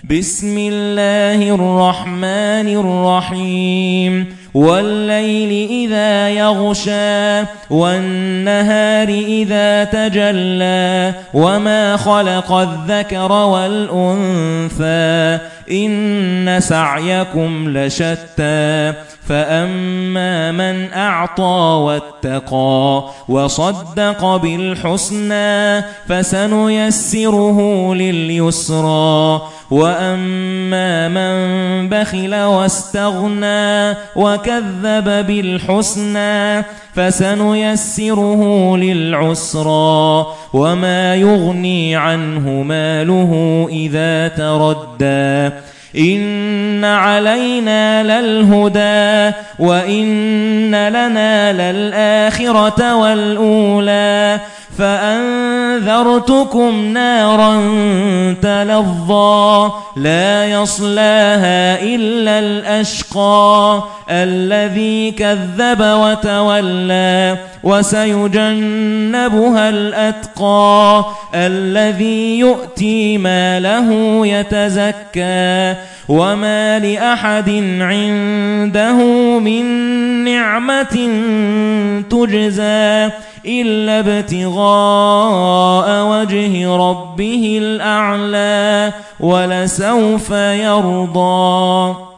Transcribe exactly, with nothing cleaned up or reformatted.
بسم الله الرحمن الرحيم والليل إذا يغشى والنهار إذا تجلى وما خلق الذكر والأنثى إن سعيكم لشتى فأما من أعطى واتقى وصدق بالحسنى فسنيسره لليسرى وأما من بخل واستغنى وكذب بالحسنى فسنيسره للعسرى وما يغني عنه ماله إذا تردى إن علينا للهدى وإن لنا للآخرة والأولى فأنذرتكم نارا تلظى لا يصلاها إلا الأشقى الذي كذب وتولى وسيجنبها الأتقى الذي يؤتي ماله يتزكى وما لأحد عنده من نعمة تجزى إلا ابتغاء وجه ربه الأعلى ولسوف يرضى.